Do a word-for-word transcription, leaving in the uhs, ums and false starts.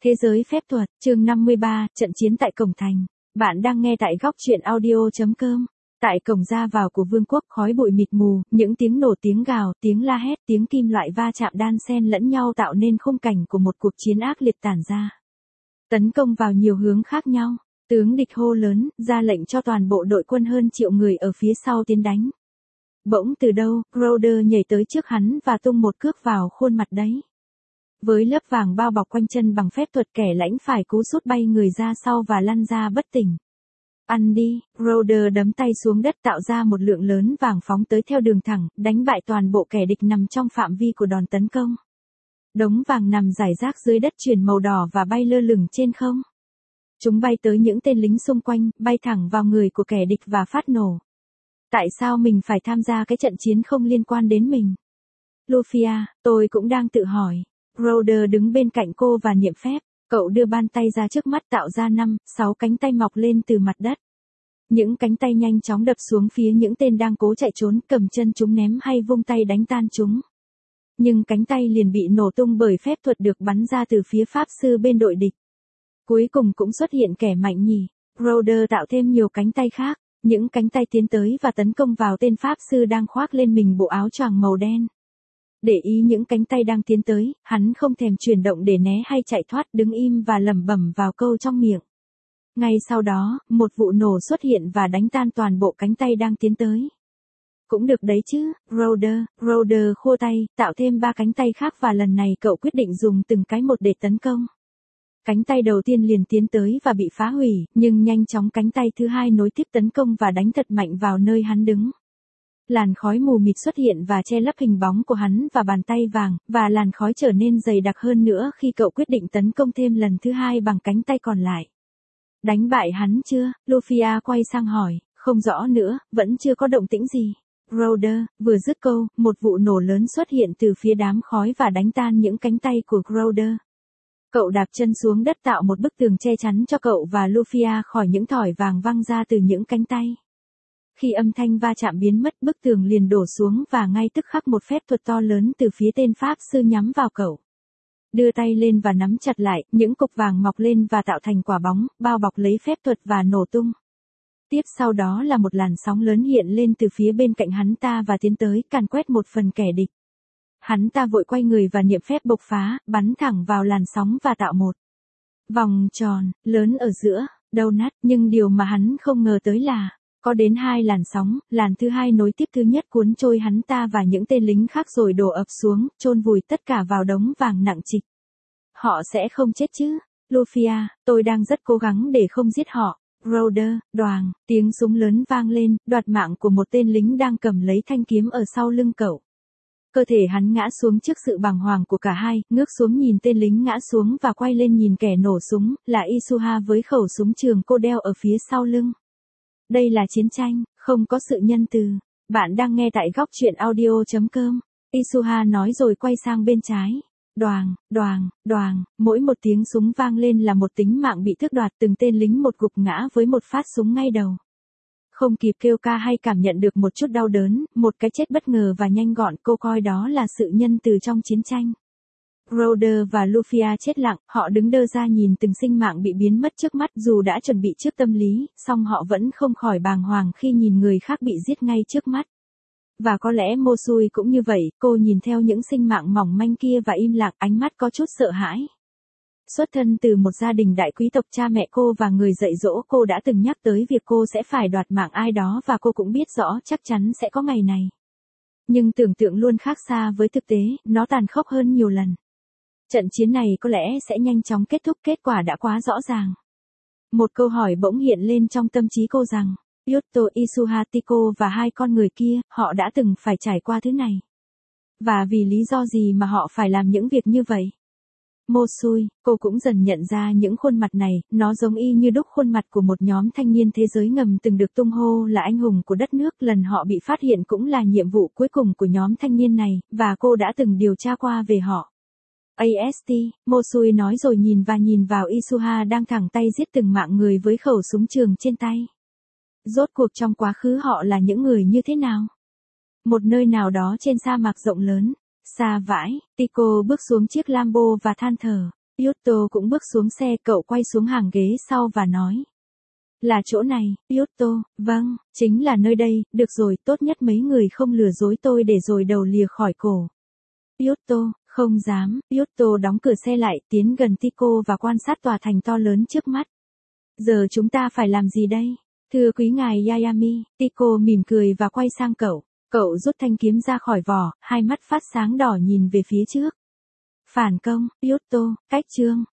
Thế giới phép thuật, chương năm mươi ba, trận chiến tại cổng thành. Bạn đang nghe tại góc truyện audio.com. Tại cổng ra vào của vương quốc, khói bụi mịt mù, những tiếng nổ, tiếng gào, tiếng la hét, tiếng kim loại va chạm đan xen lẫn nhau tạo nên khung cảnh của một cuộc chiến ác liệt tản ra. Tấn công vào nhiều hướng khác nhau, tướng địch hô lớn, ra lệnh cho toàn bộ đội quân hơn triệu người ở phía sau tiến đánh. Bỗng từ đâu, Crowder nhảy tới trước hắn và tung một cước vào khuôn mặt đấy. Với lớp vàng bao bọc quanh chân bằng phép thuật, kẻ lãnh phải cú sút bay người ra sau và lăn ra bất tỉnh. Ăn đi, Crowder đấm tay xuống đất tạo ra một lượng lớn vàng phóng tới theo đường thẳng, đánh bại toàn bộ kẻ địch nằm trong phạm vi của đòn tấn công. Đống vàng nằm rải rác dưới đất chuyển màu đỏ và bay lơ lửng trên không. Chúng bay tới những tên lính xung quanh, bay thẳng vào người của kẻ địch và phát nổ. Tại sao mình phải tham gia cái trận chiến không liên quan đến mình? Lufia, tôi cũng đang tự hỏi. Crowder đứng bên cạnh cô và niệm phép, cậu đưa bàn tay ra trước mắt tạo ra năm, sáu cánh tay mọc lên từ mặt đất. Những cánh tay nhanh chóng đập xuống phía những tên đang cố chạy trốn, cầm chân chúng ném hay vung tay đánh tan chúng. Nhưng cánh tay liền bị nổ tung bởi phép thuật được bắn ra từ phía pháp sư bên đội địch. Cuối cùng cũng xuất hiện kẻ mạnh nhỉ. Crowder tạo thêm nhiều cánh tay khác, những cánh tay tiến tới và tấn công vào tên pháp sư đang khoác lên mình bộ áo choàng màu đen. Để ý những cánh tay đang tiến tới, hắn không thèm chuyển động để né hay chạy thoát, đứng im và lẩm bẩm vào câu trong miệng. Ngay sau đó, một vụ nổ xuất hiện và đánh tan toàn bộ cánh tay đang tiến tới. Cũng được đấy chứ, Crowder, Crowder khua tay, tạo thêm ba cánh tay khác và lần này cậu quyết định dùng từng cái một để tấn công. Cánh tay đầu tiên liền tiến tới và bị phá hủy, nhưng nhanh chóng cánh tay thứ hai nối tiếp tấn công và đánh thật mạnh vào nơi hắn đứng. Làn khói mù mịt xuất hiện và che lấp hình bóng của hắn và bàn tay vàng, và làn khói trở nên dày đặc hơn nữa khi cậu quyết định tấn công thêm lần thứ hai bằng cánh tay còn lại. Đánh bại hắn chưa? Lufia quay sang hỏi, không rõ nữa, vẫn chưa có động tĩnh gì. Crowder, vừa dứt câu, một vụ nổ lớn xuất hiện từ phía đám khói và đánh tan những cánh tay của Crowder. Cậu đạp chân xuống đất tạo một bức tường che chắn cho cậu và Lufia khỏi những thỏi vàng văng ra từ những cánh tay. Khi âm thanh va chạm biến mất, bức tường liền đổ xuống và ngay tức khắc một phép thuật to lớn từ phía tên pháp sư nhắm vào cậu. Đưa tay lên và nắm chặt lại, những cục vàng mọc lên và tạo thành quả bóng, bao bọc lấy phép thuật và nổ tung. Tiếp sau đó là một làn sóng lớn hiện lên từ phía bên cạnh hắn ta và tiến tới, càn quét một phần kẻ địch. Hắn ta vội quay người và niệm phép bộc phá, bắn thẳng vào làn sóng và tạo một vòng tròn lớn ở giữa, donut, nhưng điều mà hắn không ngờ tới là có đến hai làn sóng, làn thứ hai nối tiếp thứ nhất cuốn trôi hắn ta và những tên lính khác rồi đổ ập xuống, chôn vùi tất cả vào đống vàng nặng trịch. Họ sẽ không chết chứ? Lufia, tôi đang rất cố gắng để không giết họ. Crowder, đoàng, tiếng súng lớn vang lên, đoạt mạng của một tên lính đang cầm lấy thanh kiếm ở sau lưng cậu. Cơ thể hắn ngã xuống trước sự bàng hoàng của cả hai, ngước xuống nhìn tên lính ngã xuống và quay lên nhìn kẻ nổ súng, là Isuha với khẩu súng trường cô đeo ở phía sau lưng. Đây là chiến tranh, không có sự nhân từ. Bạn đang nghe tại góc truyện audio.com. Isuha nói rồi quay sang bên trái. Đoàng, đoàng, đoàng, mỗi một tiếng súng vang lên là một tính mạng bị tước đoạt, từng tên lính một gục ngã với một phát súng ngay đầu. Không kịp kêu ca hay cảm nhận được một chút đau đớn, một cái chết bất ngờ và nhanh gọn, cô coi đó là sự nhân từ trong chiến tranh. Crowder và Lufia chết lặng, họ đứng đơ ra nhìn từng sinh mạng bị biến mất trước mắt, dù đã chuẩn bị trước tâm lý, song họ vẫn không khỏi bàng hoàng khi nhìn người khác bị giết ngay trước mắt. Và có lẽ Mosui cũng như vậy, cô nhìn theo những sinh mạng mỏng manh kia và im lặng, ánh mắt có chút sợ hãi. Xuất thân từ một gia đình đại quý tộc, cha mẹ cô và người dạy dỗ cô đã từng nhắc tới việc cô sẽ phải đoạt mạng ai đó và cô cũng biết rõ chắc chắn sẽ có ngày này. Nhưng tưởng tượng luôn khác xa với thực tế, nó tàn khốc hơn nhiều lần. Trận chiến này có lẽ sẽ nhanh chóng kết thúc, kết quả đã quá rõ ràng. Một câu hỏi bỗng hiện lên trong tâm trí cô rằng, Yuto Isuha Tiko và hai con người kia, họ đã từng phải trải qua thứ này. Và vì lý do gì mà họ phải làm những việc như vậy? Mosui, cô cũng dần nhận ra những khuôn mặt này, nó giống y như đúc khuôn mặt của một nhóm thanh niên thế giới ngầm từng được tung hô là anh hùng của đất nước. Lần họ bị phát hiện cũng là nhiệm vụ cuối cùng của nhóm thanh niên này, và cô đã từng điều tra qua về họ. a ét tê, Mosui nói rồi nhìn và nhìn vào Isuha đang thẳng tay giết từng mạng người với khẩu súng trường trên tay. Rốt cuộc trong quá khứ họ là những người như thế nào? Một nơi nào đó trên sa mạc rộng lớn, xa vãi, Tico bước xuống chiếc Lambo và than thở. Yuto cũng bước xuống xe, cậu quay xuống hàng ghế sau và nói. Là chỗ này, Yuto, vâng, chính là nơi đây, được rồi, tốt nhất mấy người không lừa dối tôi để rồi đầu lìa khỏi cổ. Yuto, không dám, Yuto đóng cửa xe lại, tiến gần Tico và quan sát tòa thành to lớn trước mắt. Giờ chúng ta phải làm gì đây? Thưa quý ngài Yayami, Tico mỉm cười và quay sang cậu. Cậu rút thanh kiếm ra khỏi vỏ, hai mắt phát sáng đỏ nhìn về phía trước. Phản công, Yuto, cách chương.